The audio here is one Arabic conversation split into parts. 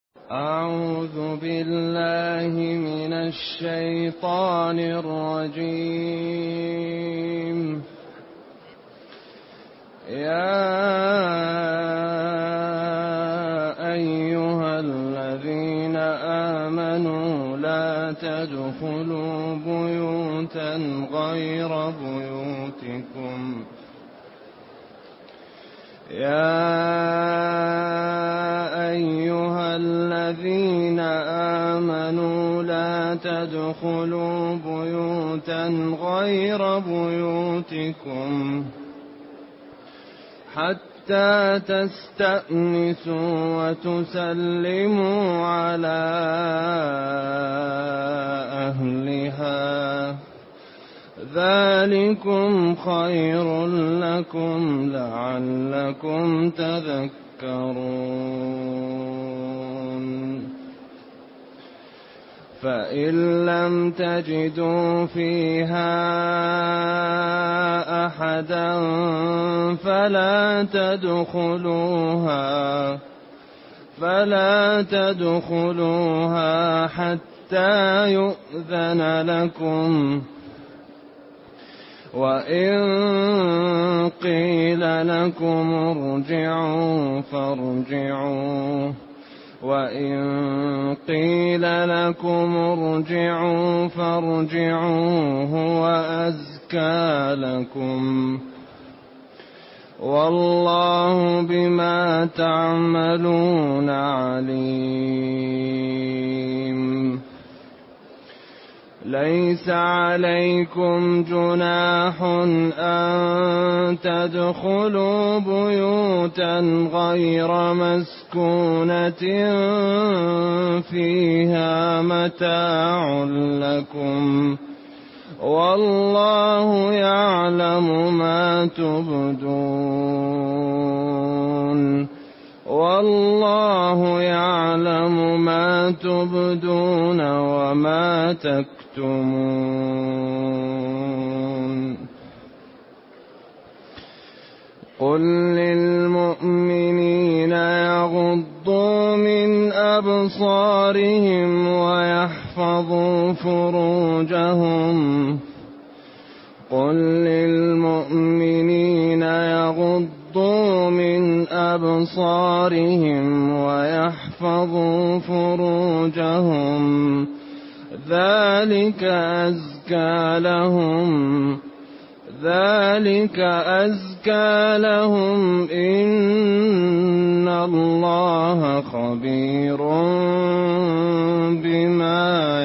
أعوذ بالله من الشيطان الرجيم. يا أيها الذين آمنوا لا تدخلوا بيوتا غير بيوتكم الذين آمنوا لا تدخلوا بيوتا غير بيوتكم حتى تستأنسوا وتسلموا على أهلها ذلكم خير لكم لعلكم تذكرون. فإن لم تجدوا فيها أحدا فلا تدخلوها حتى يؤذن لكم، وإن قيل لكم ارجعوا فارجعوا، هو أزكى لكم، والله بما تعملون عليم. ليس عليكم جناح أن تدخلوا بيوتا غير مسكونة فيها متاع لكم، والله يعلم ما تبدون وما تكتمون. قل للمؤمنين يغضوا من أبصارهم ويحفظوا فروجهم ذلك أزكى لهم إن الله خبير بما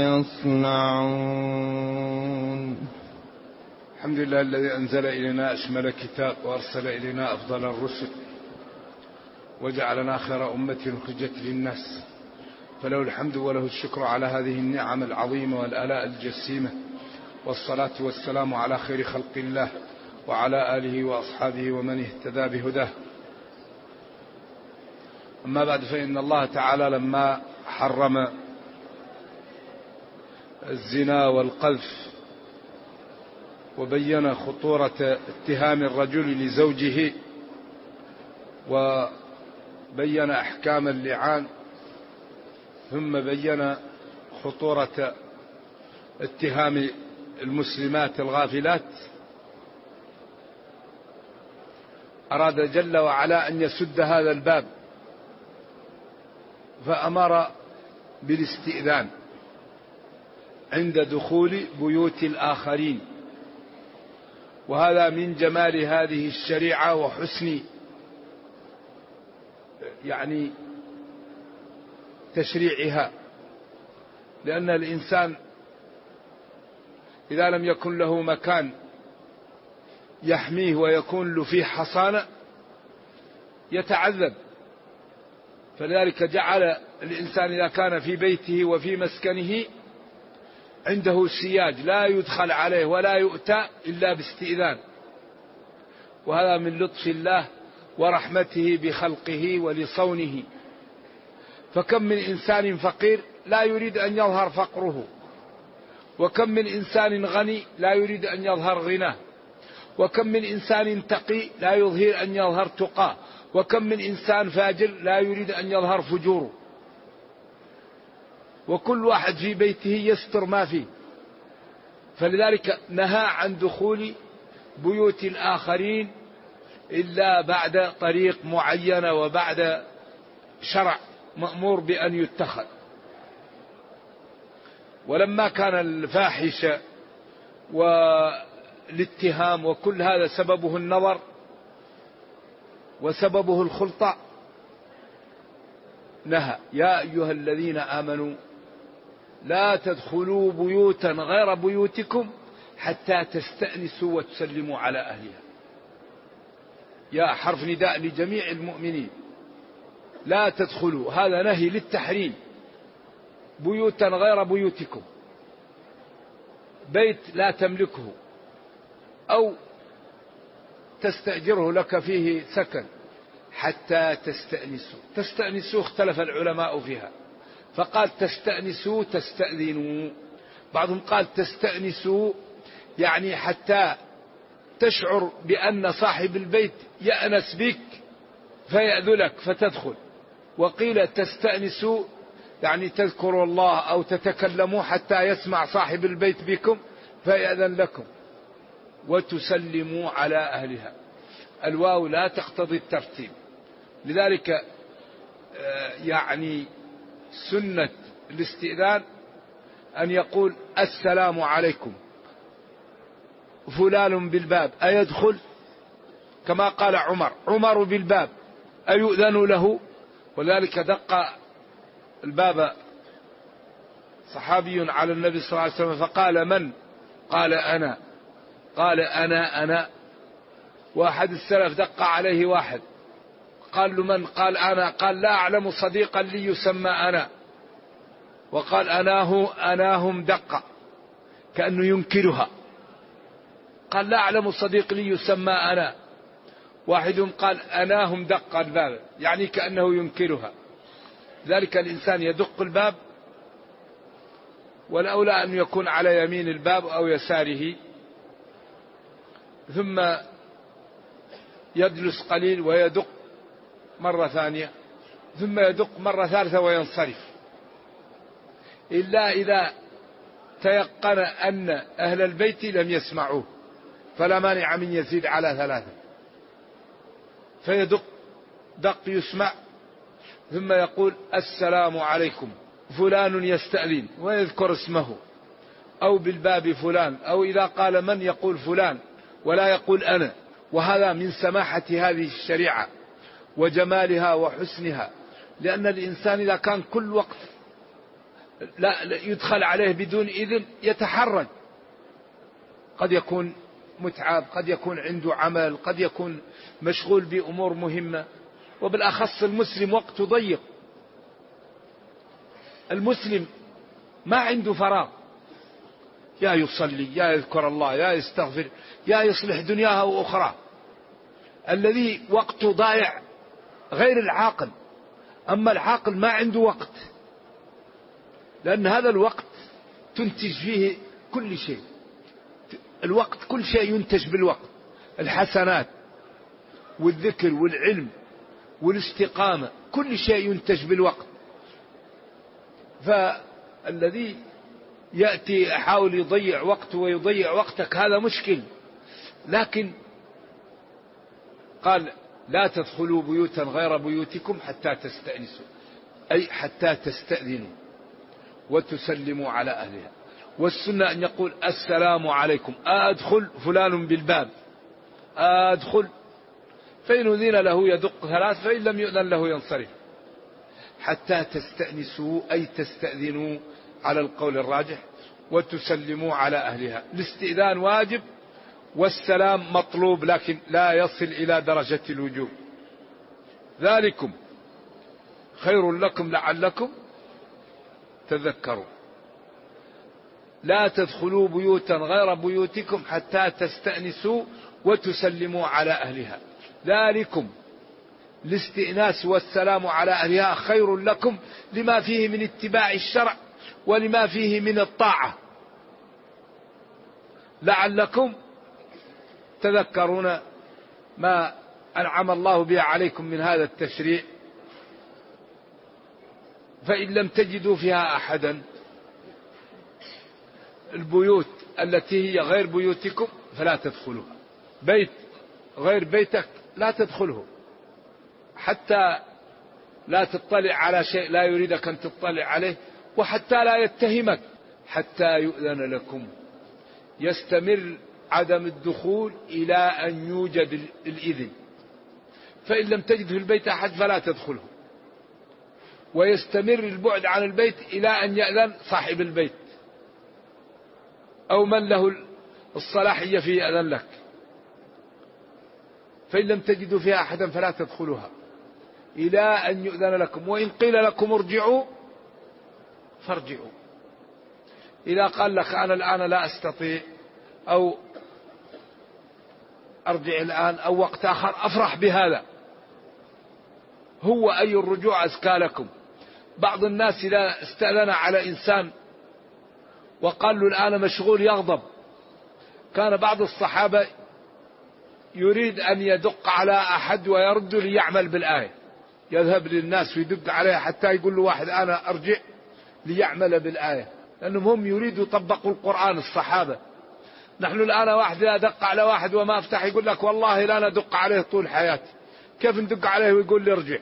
يصنعون. الحمد لله الذي أنزل إلينا أشمل كتاب وأرسل إلينا أفضل الرسل وجعلنا خير أمة أخرجت للناس، فله الحمد وله الشكر على هذه النعم العظيمة والآلاء الجسيمة، والصلاة والسلام على خير خلق الله وعلى آله وأصحابه ومن اهتدى بهداه. أما بعد، فإن الله تعالى لما حرم الزنا والقذف وبين خطورة اتهام الرجل لزوجه وبين أحكام اللعان، ثم بين خطورة اتهام المسلمات الغافلات، أراد جل وعلا أن يسد هذا الباب، فأمر بالاستئذان عند دخول بيوت الآخرين. وهذا من جمال هذه الشريعة وحسن تشريعها، لأن الإنسان إذا لم يكن له مكان يحميه ويكون له فيه حصانة يتعذب. فلذلك جعل الإنسان إذا كان في بيته وفي مسكنه عنده سياج لا يدخل عليه ولا يؤتى إلا باستئذان، وهذا من لطف الله ورحمته بخلقه ولصونه. فكم من إنسان فقير لا يريد أن يظهر فقره، وكم من إنسان غني لا يريد أن يظهر غناه، وكم من إنسان تقي لا يظهر أن يظهر تقاه، وكم من إنسان فاجر لا يريد أن يظهر فجوره. وكل واحد في بيته يستر ما فيه، فلذلك نهى عن دخول بيوت الآخرين إلا بعد طريق معينة وبعد شرع مأمور بأن يتخذ. ولما كان الفاحشة والاتهام وكل هذا سببه النظر وسببه الخلطة، نهى: يا أيها الذين آمنوا لا تدخلوا بيوتا غير بيوتكم حتى تستأنسوا وتسلموا على أهلها. يا حرف نداء لجميع المؤمنين، لا تدخلوا، هذا نهي للتحريم، بيوتا غير بيوتكم، بيت لا تملكه أو تستأجره لك فيه سكن حتى تستأنسوا. تستأنسوا اختلف العلماء فيها، فقال تستأنسوا تستأذنوا، بعضهم قال تستأنسوا يعني حتى تشعر بأن صاحب البيت يأنس بك فيأذلك فتدخل، وقيل تستأنسوا يعني تذكروا الله أو تتكلموا حتى يسمع صاحب البيت بكم فيأذن لكم، وتسلموا على أهلها. الواو لا تقتضي الترتيب، لذلك يعني سنة الاستئذان أن يقول السلام عليكم، فلان بالباب أيدخل؟ كما قال عمر بالباب أيؤذن له؟ ولذلك دق الباب صحابي على النبي صلى الله عليه وسلم فقال: من؟ قال: أنا. قال: أنا. واحد السلف دق عليه واحد قال له: من؟ قال: أنا. قال: لا أعلم صديقا لي يسمى أنا. وقال: أناهم دق، كأنه ينكرها. قال: لا أعلم صديق لي يسمى أنا. واحد قال: أناهم دق الباب، يعني كأنه ينكرها. ذلك الإنسان يدق الباب، والأولى أن يكون على يمين الباب أو يساره، ثم يجلس قليل ويدق مرة ثانية، ثم يدق مرة ثالثة وينصرف، إلا إذا تيقن أن أهل البيت لم يسمعوه، فلا مانع من يزيد على 3، فيدق دق يسمع، ثم يقول: السلام عليكم، فلان يستأذن ويذكر اسمه، أو بالباب فلان، أو إذا قال من يقول فلان ولا يقول أنا. وهذا من سماحة هذه الشريعة وجمالها وحسنها، لأن الإنسان إذا كان كل وقت لا يدخل عليه بدون إذن يتحرج، قد يكون متعب، قد يكون عنده عمل، قد يكون مشغول بأمور مهمة، وبالأخص المسلم وقته ضيق. المسلم ما عنده فراغ، يا يصلي، يا يذكر الله، يا يستغفر، يا يصلح دنياها وأخرى. الذي وقته ضايع غير العاقل، أما العاقل ما عنده وقت، لأن هذا الوقت تنتج فيه كل شيء. الوقت كل شيء ينتج بالوقت، الحسنات والذكر والعلم والاستقامة، كل شيء ينتج بالوقت. فالذي يأتي يحاول يضيع وقته ويضيع وقتك هذا مشكل. لكن قال: لا تدخلوا بيوتا غير بيوتكم حتى تستأنسوا، أي حتى تستأذنوا وتسلموا على أهلها. والسنة أن يقول: السلام عليكم، أدخل فلان بالباب، أدخل، فإن أذن له يدق 3، فإن لم يؤذن له ينصرف. حتى تستأنسوا أي تستأذنوا على القول الراجح، وتسلموا على أهلها. الاستئذان واجب والسلام مطلوب، لكن لا يصل إلى درجة الوجوب. ذلكم خير لكم لعلكم تذكروا. لا تدخلوا بيوتا غير بيوتكم حتى تستأنسوا وتسلموا على أهلها. ذلكم الاستئناس والسلام على أهلها خير لكم، لما فيه من اتباع الشرع ولما فيه من الطاعة، لعلكم تذكرون ما أنعم الله به عليكم من هذا التشريع. فإن لم تجدوا فيها أحدا، البيوت التي هي غير بيوتكم فلا تدخلوها. بيت غير بيتك لا تدخله، حتى لا تطلع على شيء لا يريدك أن تطلع عليه، وحتى لا يتهمك حتى يؤذن لكم. يستمر عدم الدخول إلى أن يوجد الإذن، فإن لم تجد في البيت أحد فلا تدخله، ويستمر البعد عن البيت إلى أن يأذن صاحب البيت أو من له الصلاحية في يأذن لك. فإن لم تجدوا فيها أحدا فلا تدخلوها إلى أن يؤذن لكم، وإن قيل لكم ارجعوا فارجعوا. إذا قال لك أنا الآن لا أستطيع أو أرجع الآن أو وقت آخر، أفرح بهذا. هو أي الرجوع أزكى لكم. بعض الناس إذا استأذن على إنسان وقال له الآن مشغول يغضب. كان بعض الصحابة يريد أن يدق على أحد ويرد ليعمل بالآية، يذهب للناس ويدق عليه حتى يقول له واحد أنا أرجع ليعمل بالآية، لأنهم هم يريدوا يطبقوا القرآن الصحابة. نحن الآن واحد إذا دق على واحد وما أفتح يقول لك والله لا ندق عليه طول حياتي، كيف ندق عليه ويقول لي ارجع؟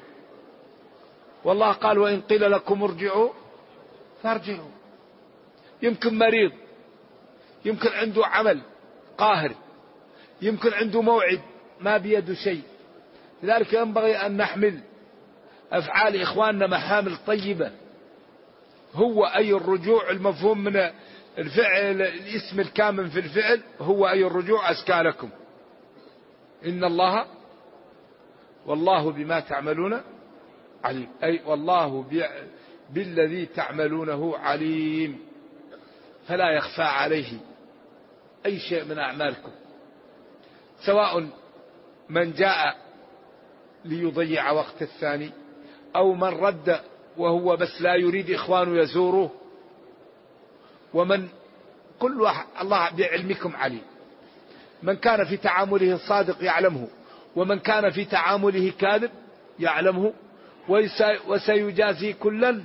والله قال وإن قيل لكم ارجعوا فارجعوا. يمكن مريض، يمكن عنده عمل قاهر، يمكن عنده موعد ما بيده شيء. لذلك ينبغي أن نحمل أفعال إخواننا محامل طيبة. هو أي الرجوع المفهوم من الفعل، الاسم الكامل في الفعل هو أي الرجوع أزكى لكم. إن الله والله بما تعملون عليم، أي والله بالذي تعملونه عليم، فلا يخفى عليه أي شيء من أعمالكم، سواء من جاء ليضيع وقت الثاني أو من رد وهو بس لا يريد إخوانه يزوره، ومن كل واحد الله بعلمكم عليم. من كان في تعامله صادق يعلمه، ومن كان في تعامله كاذب يعلمه، وسيجازي كلا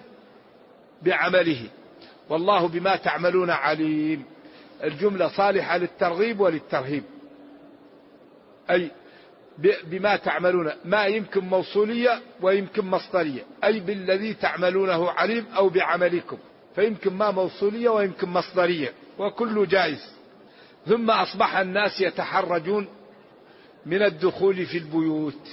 بعمله والله بما تعملون عليم. الجملة صالحة للترغيب وللترهيب، أي بما تعملون، ما يمكن موصولية ويمكن مصدرية، أي بالذي تعملونه عليم أو بعملكم، فيمكن ما موصولية ويمكن مصدرية وكل جائز. ثم أصبح الناس يتحرجون من الدخول في البيوت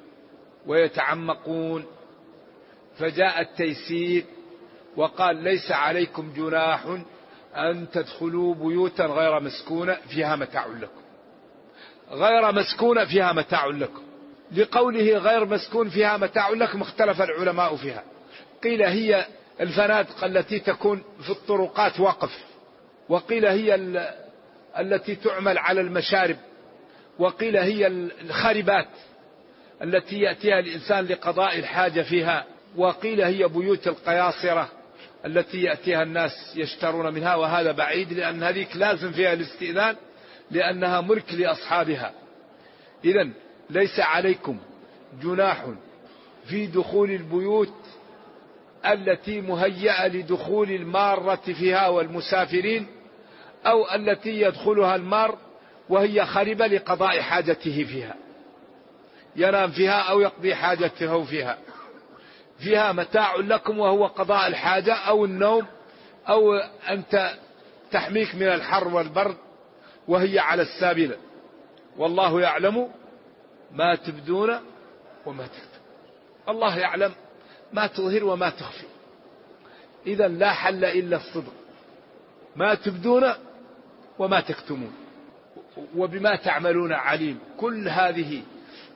ويتعمقون، فجاء التيسير وقال ليس عليكم جناح أن تدخلوا بيوتا غير مسكونة فيها متاع لكم. غير مسكونة فيها متاع لكم، لقوله غير مسكون فيها متاع لكم اختلف العلماء فيها. قيل هي الفنادق التي تكون في الطرقات وقف، وقيل هي التي تعمل على المشارب، وقيل هي الخربات التي يأتيها الإنسان لقضاء الحاجة فيها، وقيل هي بيوت القياصرة التي يأتيها الناس يشترون منها، وهذا بعيد لأن هذيك لازم فيها الاستئذان لأنها ملك لأصحابها. إذن ليس عليكم جناح في دخول البيوت التي مهيئة لدخول المارة فيها والمسافرين، أو التي يدخلها المار وهي خربة لقضاء حاجته فيها، ينام فيها أو يقضي حاجته فيها. فيها متاع لكم وهو قضاء الحاجة أو النوم، أو أنت تحميك من الحر والبرد وهي على السابلة. والله يعلم ما تبدون وما تكتمون، الله يعلم ما تظهر وما تخفي. إذا لا حل إلا الصدق، ما تبدون وما تكتمون وبما تعملون عليم. كل هذه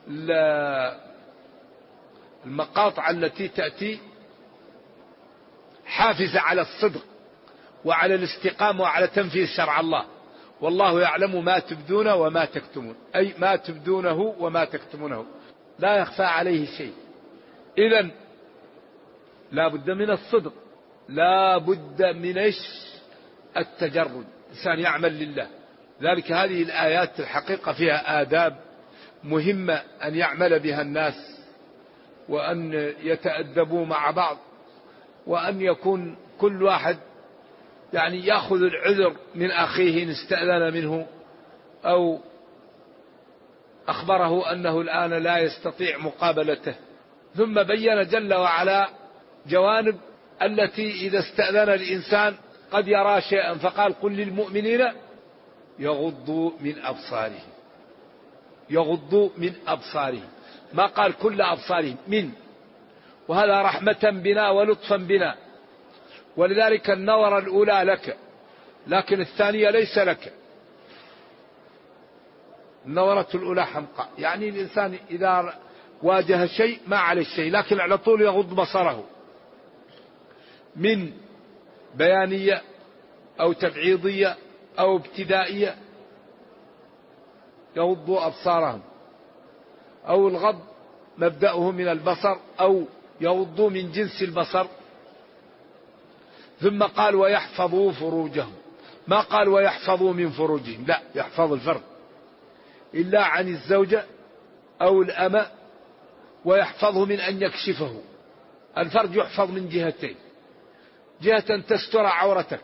المقاطع التي تأتي حافزة على الصدق وعلى الاستقامة وعلى تنفيذ شرع الله. والله يعلم ما تبدون وما تكتمون، أي ما تبدونه وما تكتمونه لا يخفى عليه شيء. إذن لا بد من الصدق، لا بد من التجرد، إنسان يعمل لله. ذلك هذه الآيات الحقيقة فيها آداب مهمة أن يعمل بها الناس، وأن يتأدبوا مع بعض، وأن يكون كل واحد يعني يأخذ العذر من أخيه إن استأذن منه أو أخبره أنه الآن لا يستطيع مقابلته. ثم بين جل وعلا جوانب التي إذا استأذن الإنسان قد يرى شيئا، فقال قل للمؤمنين يغضوا من أبصارهم، يغضوا من أبصارهم، ما قال كل أبصارهم، من، وهذا رحمة بنا ولطفا بنا. ولذلك النظرة الأولى لك لكن الثانية ليس لك. النظرة الأولى حمقى، يعني الإنسان إذا واجه شيء ما عليه شيء لكن على طول يغض بصره، من بيانية أو تبعيضية أو ابتدائية يغضوا أبصارهم، أو الغض مبدأه من البصر أو يغضوا من جنس البصر. ثم قال ويحفظوا فروجهم، ما قال ويحفظوا من فروجهم، لا، يحفظ الفرد إلا عن الزوجة أو الأمة، ويحفظه من أن يكشفه. الفرج يحفظ من جهتين، جهة تستر عورتك،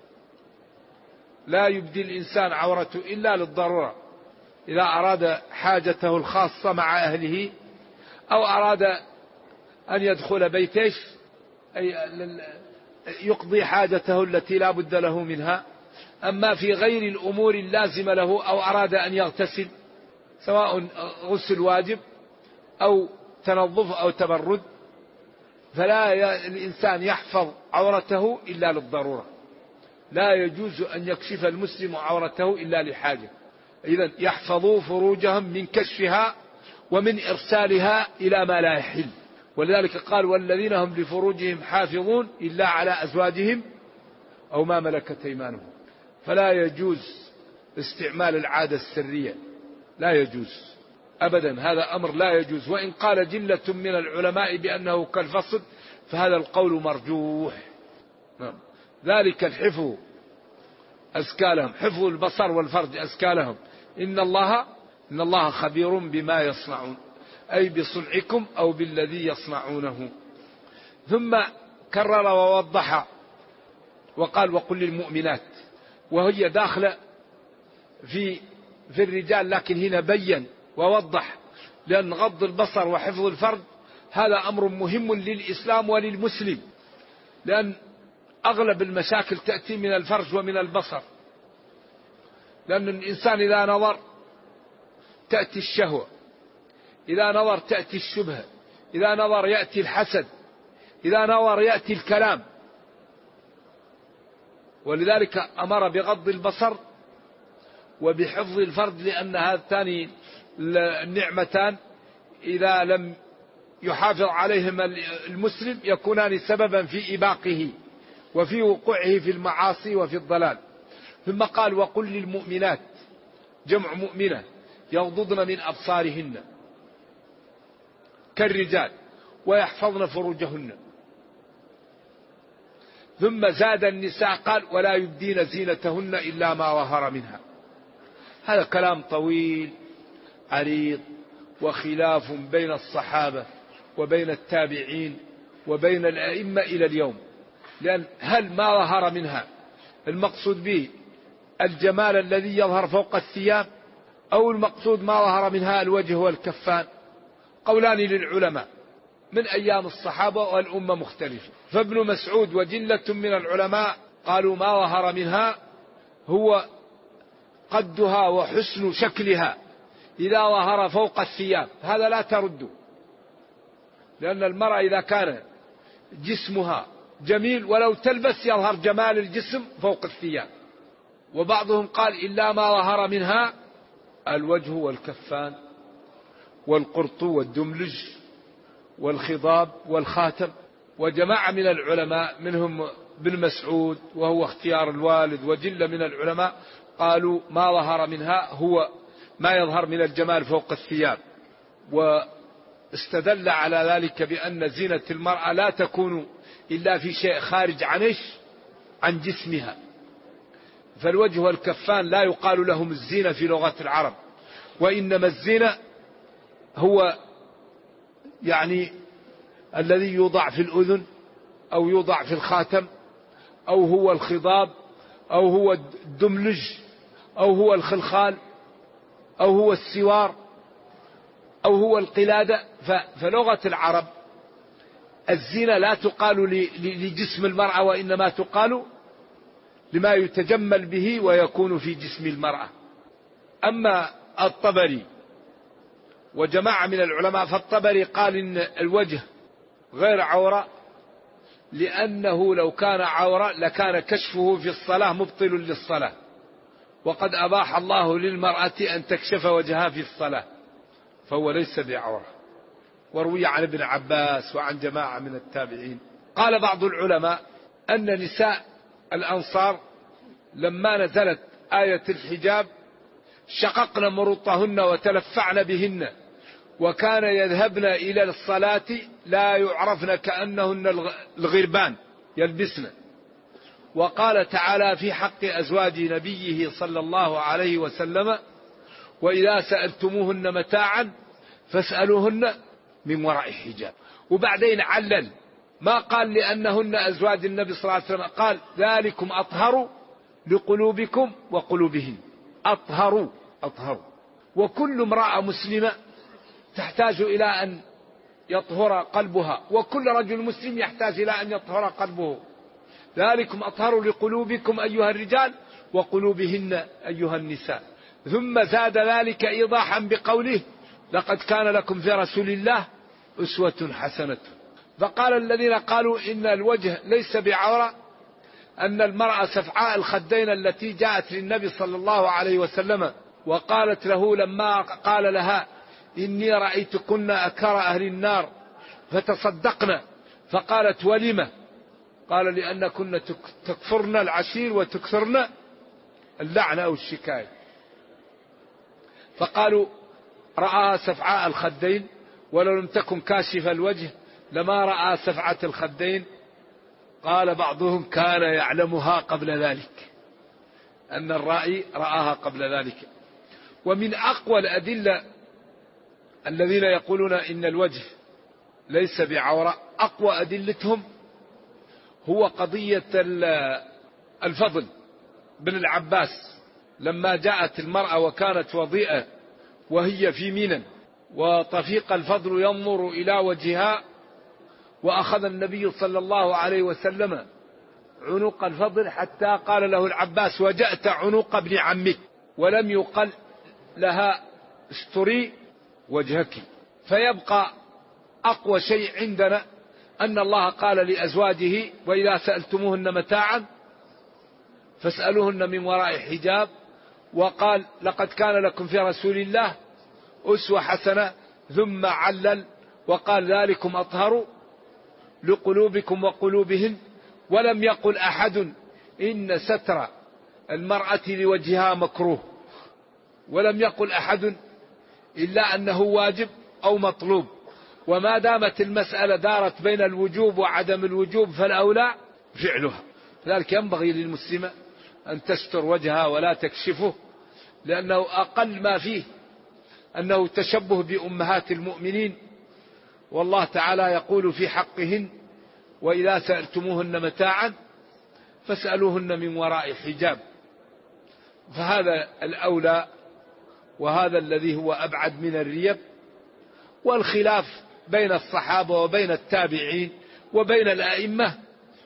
لا يبدي الإنسان عورته إلا للضرورة، إذا أراد حاجته الخاصة مع أهله أو أراد أن يدخل بيته أي يقضي حاجته التي لا بد له منها. أما في غير الأمور اللازمة له أو أراد أن يغتسل سواء غسل واجب أو تنظف أو تبرد، فلا الإنسان يحفظ عورته إلا للضرورة، لا يجوز أن يكشف المسلم عورته إلا لحاجة. إذن يحفظوا فروجهم من كشفها ومن إرسالها إلى ما لا يحل. ولذلك قال والذين هم لفروجهم حافظون إلا على أزواجهم أو ما ملكت أيمانهم. فلا يجوز استعمال العادة السرية، لا يجوز أبدا، هذا أمر لا يجوز. وإن قال جلة من العلماء بأنه كالفصل فهذا القول مرجوح. ذلك الحفظ أزكى لهم، حفظ البصر والفرج أزكى لهم. إن الله خبير بما يصنعون، أي بصنعكم أو بالذي يصنعونه. ثم كرر ووضح وقال وقل للمؤمنات، وهي داخلة في الرجال، لكن هنا بين ووضح، لأن غض البصر وحفظ الفرج هذا أمر مهم للإسلام وللمسلم، لأن أغلب المشاكل تأتي من الفرج ومن البصر. لأن الإنسان إذا نظر تأتي الشهوة، إذا نظر تأتي الشبهة، إذا نظر يأتي الحسد، إذا نظر يأتي الكلام. ولذلك أمر بغض البصر وبحفظ الفرج، لأن هاتان النعمتان إذا لم يحافظ عليهما المسلم يكونان سببا في إباقه وفي وقوعه في المعاصي وفي الضلال. ثم قال وقل للمؤمنات، جمع مؤمنة، يغضضن من أبصارهن كالرجال ويحفظن فروجهن. ثم زاد النساء قال ولا يبدين زينتهن إلا ما ظهر منها. هذا كلام طويل عريض وخلاف بين الصحابة وبين التابعين وبين الأئمة إلى اليوم. لأن هل ما ظهر منها المقصود به الجمال الذي يظهر فوق الثياب، أو المقصود ما ظهر منها الوجه والكفان؟ قولان للعلماء من أيام الصحابة والأمة مختلفة. فابن مسعود وجلة من العلماء قالوا ما ظهر منها هو قدها وحسن شكلها إذا ظهر فوق الثياب، هذا لا ترد، لأن المرأة إذا كان جسمها جميل ولو تلبس يظهر جمال الجسم فوق الثياب. وبعضهم قال إلا ما ظهر منها الوجه والكفان والقرط والدملج والخضاب والخاتم. وجماعة من العلماء منهم ابن مسعود وهو اختيار الوالد وجل من العلماء قالوا ما ظهر منها هو ما يظهر من الجمال فوق الثياب. واستدل على ذلك بأن زينة المرأة لا تكون إلا في شيء خارج عن جسمها. فالوجه والكفان لا يقال لهم الزينة في لغة العرب، وإنما الزينة هو يعني الذي يوضع في الأذن أو يوضع في الخاتم، أو هو الخضاب، أو هو الدملج، أو هو الخلخال، أو هو السوار، أو هو القلادة. فلغة العرب الزينة لا تقال لجسم المرأة، وإنما تقال لما يتجمل به ويكون في جسم المرأة. أما الطبري وجماعة من العلماء، فالطبري قال إن الوجه غير عورة، لأنه لو كان عورة لكان كشفه في الصلاة مبطل للصلاة، وقد أباح الله للمرأة أن تكشف وجهها في الصلاة، فهو ليس بعورة. وروي عن ابن عباس وعن جماعة من التابعين. قال بعض العلماء أن نساء الأنصار لما نزلت آية الحجاب شققن مروطهن وتلفعن بهن، وكان يذهبن إلى الصلاة لا يعرفن كأنهن الغربان يلبسن. وقال تعالى في حق أزواج نبيه صلى الله عليه وسلم: وإذا سألتموهن متاعا فاسألوهن من وراء حجاب. وبعدين علل، ما قال لأنهن أزواج النبي صلى الله عليه وسلم، قال: ذلكم أطهر لقلوبكم وقلوبهن. أطهروا. وكل امرأة مسلمة تحتاج إلى أن يطهر قلبها، وكل رجل مسلم يحتاج إلى أن يطهر قلبه. ذلكم أطهر لقلوبكم أيها الرجال وقلوبهن أيها النساء. ثم زاد ذلك إيضاحا بقوله: لقد كان لكم في رسول الله أسوة حسنة. فقال الذين قالوا إن الوجه ليس بعورة أن المرأة سفعاء الخدين التي جاءت للنبي صلى الله عليه وسلم وقالت له لما قال لها: إني رأيتكن أكثر أهل النار فتصدقن، فقالت: ولم؟ قال: لأنكن تكفرن العشير وتكثرن اللعنة أو الشكاية. فقالوا: رأى سفعاء الخدين، ولو لم تكن كاشف الوجه لما رأى سفعة الخدين. قال بعضهم: كان يعلمها قبل ذلك، أن الرائي رآها قبل ذلك. ومن أقوى الأدلة الذين يقولون إن الوجه ليس بعورة، أقوى أدلتهم هو قضية الفضل بن العباس، لما جاءت المرأة وكانت وضيئة وهي في منى، وطفيق الفضل ينظر إلى وجهها، وأخذ النبي صلى الله عليه وسلم عنق الفضل حتى قال له العباس: وجأت عنق ابن عمك، ولم يقل لها: استري وجهك. فيبقى أقوى شيء عندنا أن الله قال لأزواجه: وإذا سألتموهن متاعا فاسألوهن من وراء حجاب، وقال: لقد كان لكم في رسول الله أسوة حسنة، ثم علل وقال: ذلكم أطهر لقلوبكم وقلوبهن. ولم يقل أحد إن ستر المرأة لوجهها مكروه، ولم يقل أحد إلا أنه واجب أو مطلوب. وما دامت المسألة دارت بين الوجوب وعدم الوجوب فالأولى فعلها. لذلك ينبغي للمسلمة أن تستر وجهها ولا تكشفه، لأنه أقل ما فيه أنه تشبه بأمهات المؤمنين. والله تعالى يقول في حقهن: وإذا سألتموهن متاعا فاسألوهن من وراء حجاب. فهذا الأولى، وهذا الذي هو أبعد من الريب. والخلاف بين الصحابة وبين التابعين وبين الأئمة،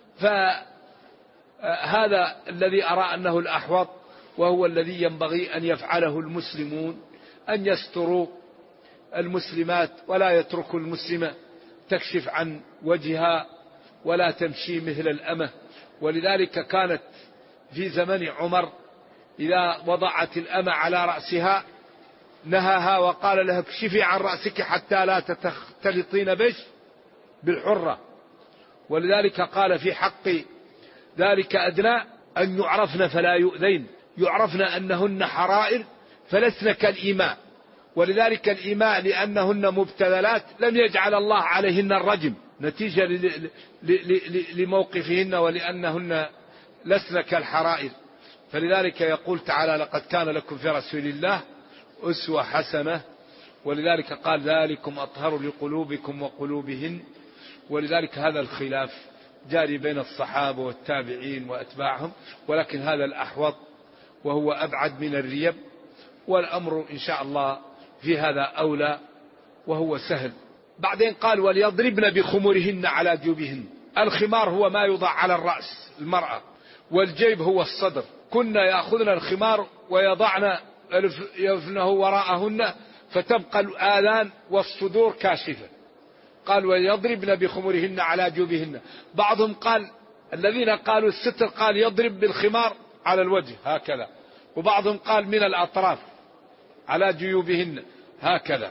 فهذا الذي أرى أنه الأحوط، وهو الذي ينبغي أن يفعله المسلمون، أن يستروا المسلمات ولا يتركوا المسلمة تكشف عن وجهها ولا تمشي مثل الأمة. ولذلك كانت في زمن عمر إذا وضعت الأمة على رأسها نهاها وقال لها: اكشفي عن رأسك حتى لا تختلطين بالحرة. ولذلك قال في حق ذلك أدنى أن يعرفن فلا يؤذين، يعرفن أنهن حرائر فلسن كالإماء. ولذلك الإماء لأنهن مبتذلات لم يجعل الله عليهن الرجم نتيجة لموقفهن، ولأنهن لسن كالحرائر. فلذلك يقول تعالى: لقد كان لكم في رسول الله أسوة حسنة. ولذلك قال: ذلكم أطهر لقلوبكم وقلوبهن. ولذلك هذا الخلاف جاري بين الصحابة والتابعين وأتباعهم، ولكن هذا الأحوط وهو أبعد من الريب، والأمر إن شاء الله في هذا أولى وهو سهل. بعدين قال وليضربن بخمرهن على جيوبهن. الخمار هو ما يوضع على الرأس المرأة، والجيب هو الصدر. كنا يأخذن الخمار ويضعن يفنه وراءهن فتبقى الآذان والصدور كاشفة. قال وليضربن بخمرهن على جيوبهن. بعضهم قال الذين قالوا الستر قال يضرب بالخمار على الوجه هكذا، وبعضهم قال من الأطراف على جيوبهن هكذا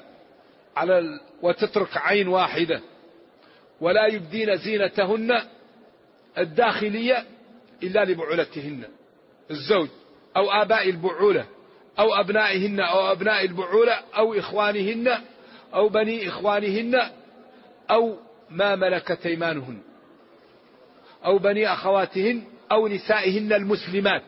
وتترك عين واحدة. ولا يبدين زينتهن الداخلية إلا لبعولتهن، الزوج أو آباء البعولة أو أبنائهن أو أبناء البعولة أو إخوانهن أو بني إخوانهن أو ما ملكت أيمانهن أو بني أخواتهن أو نسائهن المسلمات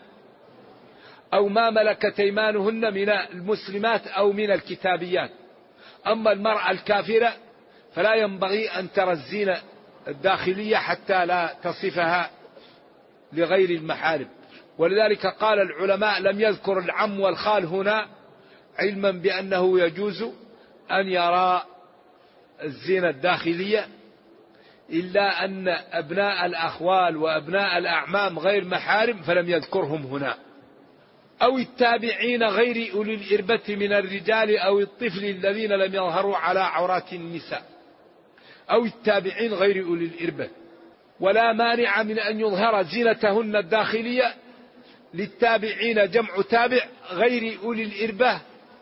أو ما ملكت أيمانهن من المسلمات أو من الكتابيات. أما المرأة الكافرة فلا ينبغي أن ترى الزينة الداخلية حتى لا تصفها لغير المحارم. ولذلك قال العلماء لم يذكر العم والخال هنا علما بأنه يجوز أن يرى الزينة الداخلية، إلا أن أبناء الأخوال وأبناء الأعمام غير محارم فلم يذكرهم هنا. أو التابعين غير أولي الإربة من الرجال أو الطفل الذين لم يظهروا على عورات النساء. أو التابعين غير أولي الإربة. ولا مانع من أن يظهر زينتهن الداخلية للتابعين جمع تابع غير أولي الإربة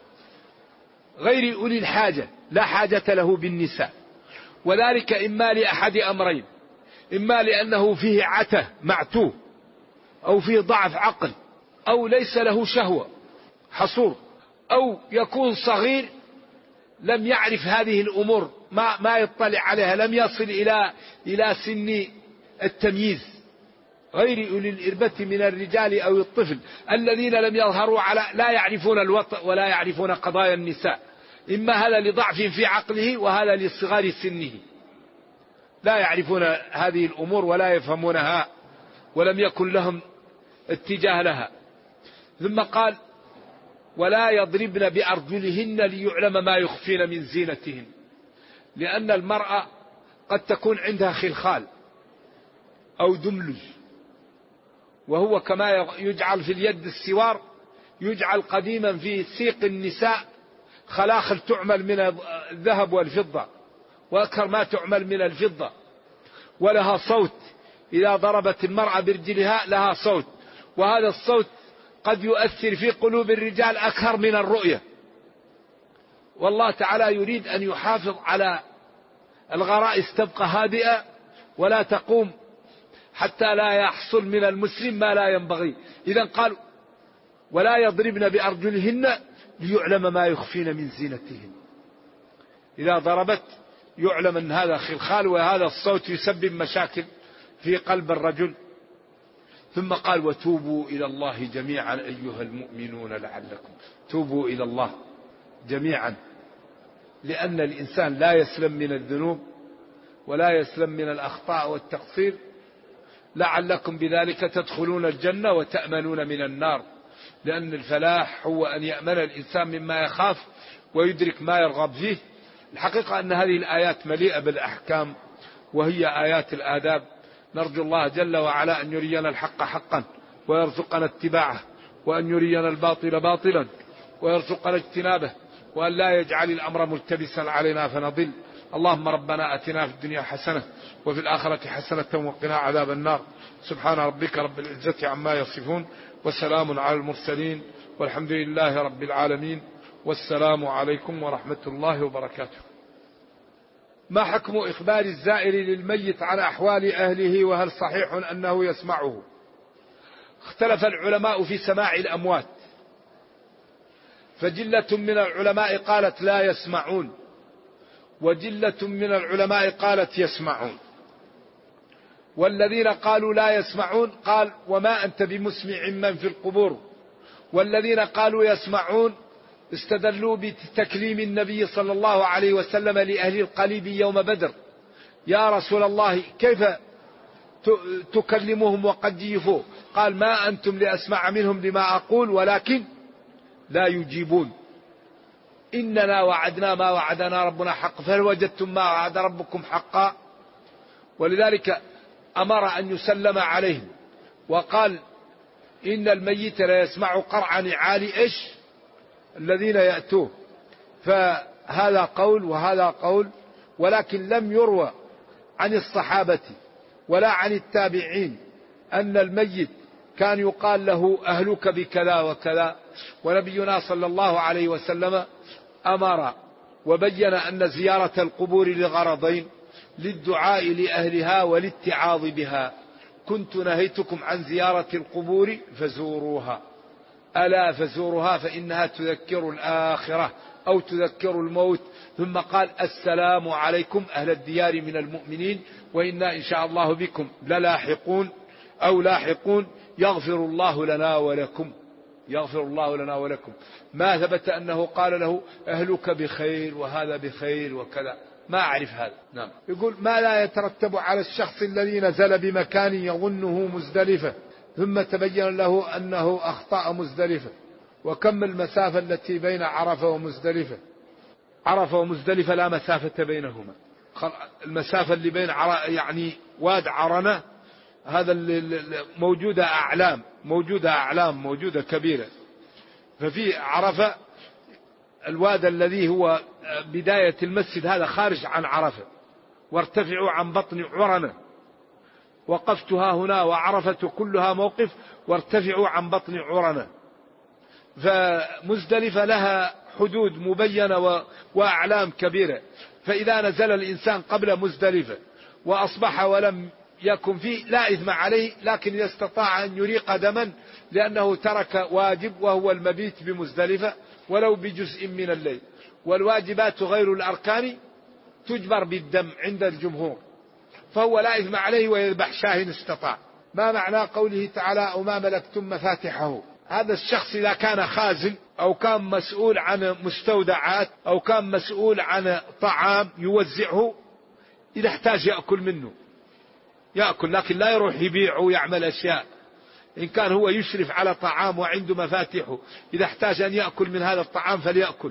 غير أولي الحاجة، لا حاجة له بالنساء. وذلك إما لأحد أمرين: إما لأنه فيه عته معتوه أو فيه ضعف عقل أو ليس له شهوة حصور، أو يكون صغير لم يعرف هذه الأمور ما يطلع عليها، لم يصل إلى سن التمييز. غير أولي الإربة من الرجال أو الطفل الذين لم يظهروا لا يعرفون الوطء ولا يعرفون قضايا النساء. إما هذا لضعف في عقله وهذا لصغار سنه، لا يعرفون هذه الأمور ولا يفهمونها ولم يكن لهم اتجاه لها. ثم قال ولا يضربن بأرجلهن ليعلم ما يخفين من زينتهن، لأن المرأة قد تكون عندها خلخال أو دملج، وهو كما يجعل في اليد السوار يجعل قديما في سيق النساء خلاخل تعمل من الذهب والفضة وأكثر ما تعمل من الفضة، ولها صوت إذا ضربت المرأة برجلها لها صوت، وهذا الصوت قد يؤثر في قلوب الرجال أكثر من الرؤية. والله تعالى يريد أن يحافظ على الغرائز تبقى هادئة ولا تقوم حتى لا يحصل من المسلم ما لا ينبغي. إذا قال ولا يضربن بأرجلهن ليعلم ما يخفين من زينتهن. إذا ضربت يعلم أن هذا خلخال وهذا الصوت يسبب مشاكل في قلب الرجل. ثم قال وتوبوا إلى الله جميعا أيها المؤمنون لعلكم توبوا إلى الله جميعا، لأن الإنسان لا يسلم من الذنوب ولا يسلم من الأخطاء والتقصير، لعلكم بذلك تدخلون الجنة وتأمنون من النار. لأن الفلاح هو أن يأمن الإنسان مما يخاف ويدرك ما يرغب فيه. الحقيقة أن هذه الآيات مليئة بالأحكام وهي آيات الآداب. نرجو الله جل وعلا أن يرينا الحق حقا ويرزقنا اتباعه، وأن يرينا الباطل باطلا ويرزقنا اجتنابه، وأن لا يجعل الأمر ملتبسا علينا فنضل. اللهم ربنا أتنا في الدنيا حسنة وفي الآخرة حسنة وقنا عذاب النار. سبحان ربك رب العزة عما يصفون وسلام على المرسلين والحمد لله رب العالمين، والسلام عليكم ورحمة الله وبركاته. ما حكم إخبار الزائر للميت عن أحوال أهله، وهل صحيح أنه يسمعه؟ اختلف العلماء في سماع الأموات، فجلة من العلماء قالت لا يسمعون، وجلة من العلماء قالت يسمعون. والذين قالوا لا يسمعون قال وما أنت بمسمع من في القبور. والذين قالوا يسمعون استدلوا بتكليم النبي صلى الله عليه وسلم لأهل القليب يوم بدر: يا رسول الله كيف تكلمهم وقد جيفوا، قال ما أنتم لأسمع منهم لما أقول ولكن لا يجيبون. إننا وعدنا ما وعدنا ربنا حق، فهل وجدتم ما وعد ربكم حقا؟ ولذلك أمر أن يسلم عليهم، وقال إن الميت لا يسمع قرع نعال إيش الذين يأتوه. فهذا قول وهذا قول، ولكن لم يروى عن الصحابة ولا عن التابعين أن الميت كان يقال له أهلك بكذا وكذا. ونبينا صلى الله عليه وسلم أمر وبين أن زيارة القبور لغرضين: للدعاء لأهلها والاتعاظ بها. كنت نهيتكم عن زيارة القبور فزوروها، ألا فزوروها فإنها تذكر الآخرة أو تذكر الموت. ثم قال السلام عليكم أهل الديار من المؤمنين وإنا إن شاء الله بكم للاحقون أو لاحقون، يغفر الله لنا ولكم، يغفر الله لنا ولكم. ما ثبت أنه قال له أهلك بخير وهذا بخير وكذا، ما أعرف هذا. نعم. يقول ما لا يترتب على الشخص الذي نزل بمكان يظنه مزدلفة ثم تبين له أنه أخطأ مزدلفة؟ وكم المسافة التي بين عرفة ومزدلفة؟ عرفة ومزدلفة لا مسافة بينهما. المسافة اللي بين يعني واد عرنة هذا موجودة أعلام، موجودة كبيرة. ففي عرفة الواد الذي هو بداية المسجد هذا خارج عن عرفة، وارتفعوا عن بطن عرنة. وقفتها هنا وعرفة كلها موقف، وارتفعوا عن بطن عرنة. فمزدلفة لها حدود مبينة وأعلام كبيرة. فإذا نزل الإنسان قبل مزدلفة وأصبح ولم يكن فيه لا إثم عليه، لكن إذا استطاع أن يريق دما لأنه ترك واجب وهو المبيت بمزدلفة ولو بجزء من الليل. والواجبات غير الأركان تجبر بالدم عند الجمهور، فهو لا إثم عليه ويذبح شاه إن استطاع. ما معنى قوله تعالى أو ما ملكتم مفاتحه؟ هذا الشخص إذا كان خازن أو كان مسؤول عن مستودعات أو كان مسؤول عن طعام يوزعه، إذا احتاج يأكل منه يأكل، لكن لا يروح يبيع ويعمل أشياء. إن كان هو يشرف على طعام وعنده مفاتيحه، إذا احتاج أن يأكل من هذا الطعام فليأكل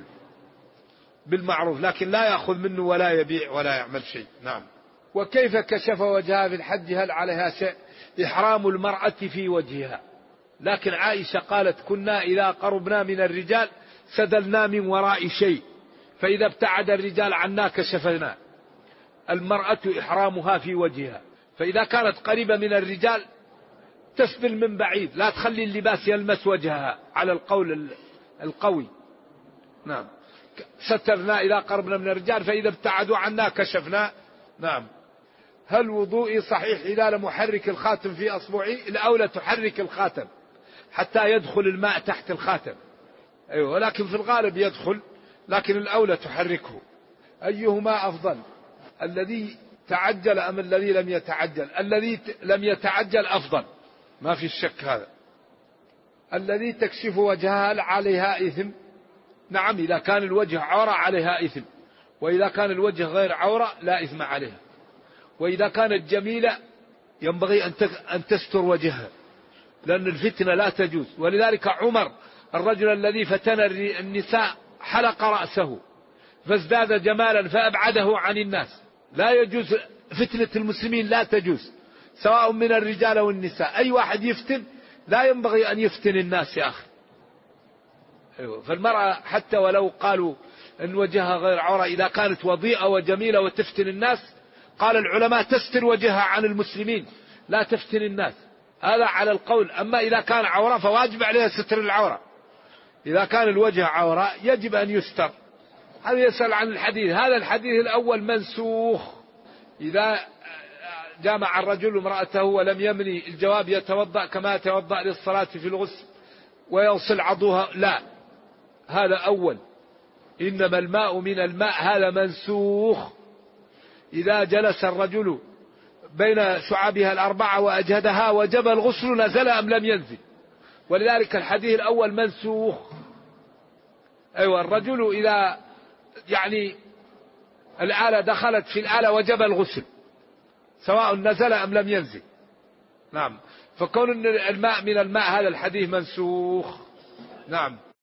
بالمعروف، لكن لا يأخذ منه ولا يبيع ولا يعمل شيء. نعم. وكيف كشف وجهها في الحج؟ هل عليها شيء؟ إحرام المرأة في وجهها. لكن عائشة قالت كنا إذا قربنا من الرجال سدلنا من وراء شيء، فإذا ابتعد الرجال عنا كشفنا. المرأة إحرامها في وجهها، فإذا كانت قريبة من الرجال تسدل من بعيد، لا تخلي اللباس يلمس وجهها على القول القوي. نعم. سترنا إذا قربنا من الرجال، فإذا ابتعدوا عنا كشفنا. نعم. هل وضوئي صحيح إذا لم أحرك الخاتم في أصبعي؟ الأولى تحرك الخاتم حتى يدخل الماء تحت الخاتم، أيوة، ولكن في الغالب يدخل، لكن الأولى تحركه. أيهما أفضل، الذي تعجل أم الذي لم يتعجل؟ الذي لم يتعجل أفضل، ما في الشك هذا. الذي تكشف وجهها عليها إثم؟ نعم، إذا كان الوجه عورة عليها إثم، وإذا كان الوجه غير عورة لا إثم عليها. وإذا كانت جميلة ينبغي أن تستر وجهها، لأن الفتنة لا تجوز. ولذلك عمر الرجل الذي فتن النساء حلق رأسه فازداد جمالا فأبعده عن الناس. لا يجوز فتنة المسلمين، لا تجوز، سواء من الرجال والنساء. أي واحد يفتن لا ينبغي أن يفتن الناس يا أخي. أيوة. فالمرأة حتى ولو قالوا أن وجهها غير عورة، إذا كانت وضيئة وجميلة وتفتن الناس، قال العلماء تستر وجهها عن المسلمين، لا تفتن الناس. هذا على القول. أما إذا كان عورة فواجب عليها ستر العورة. إذا كان الوجه عورة يجب أن يستر. هذا يسأل عن الحديث، هذا الحديث الأول منسوخ. إذا جامع الرجل امرأته ولم يمني، الجواب يتوضأ كما يتوضأ للصلاة في الغسل ويغسل عضوها، لا، هذا أول. إنما الماء من الماء، هذا منسوخ. إذا جلس الرجل بين شعابها الأربعة وأجهدها وجب الغسل نزل أم لم ينزل. ولذلك الحديث الأول منسوخ. أيوة، الرجل إذا يعني الآلة دخلت في الآلة وجب الغسل سواء نزل أم لم ينزل. نعم. فكون أن الماء من الماء هذا الحديث منسوخ. نعم.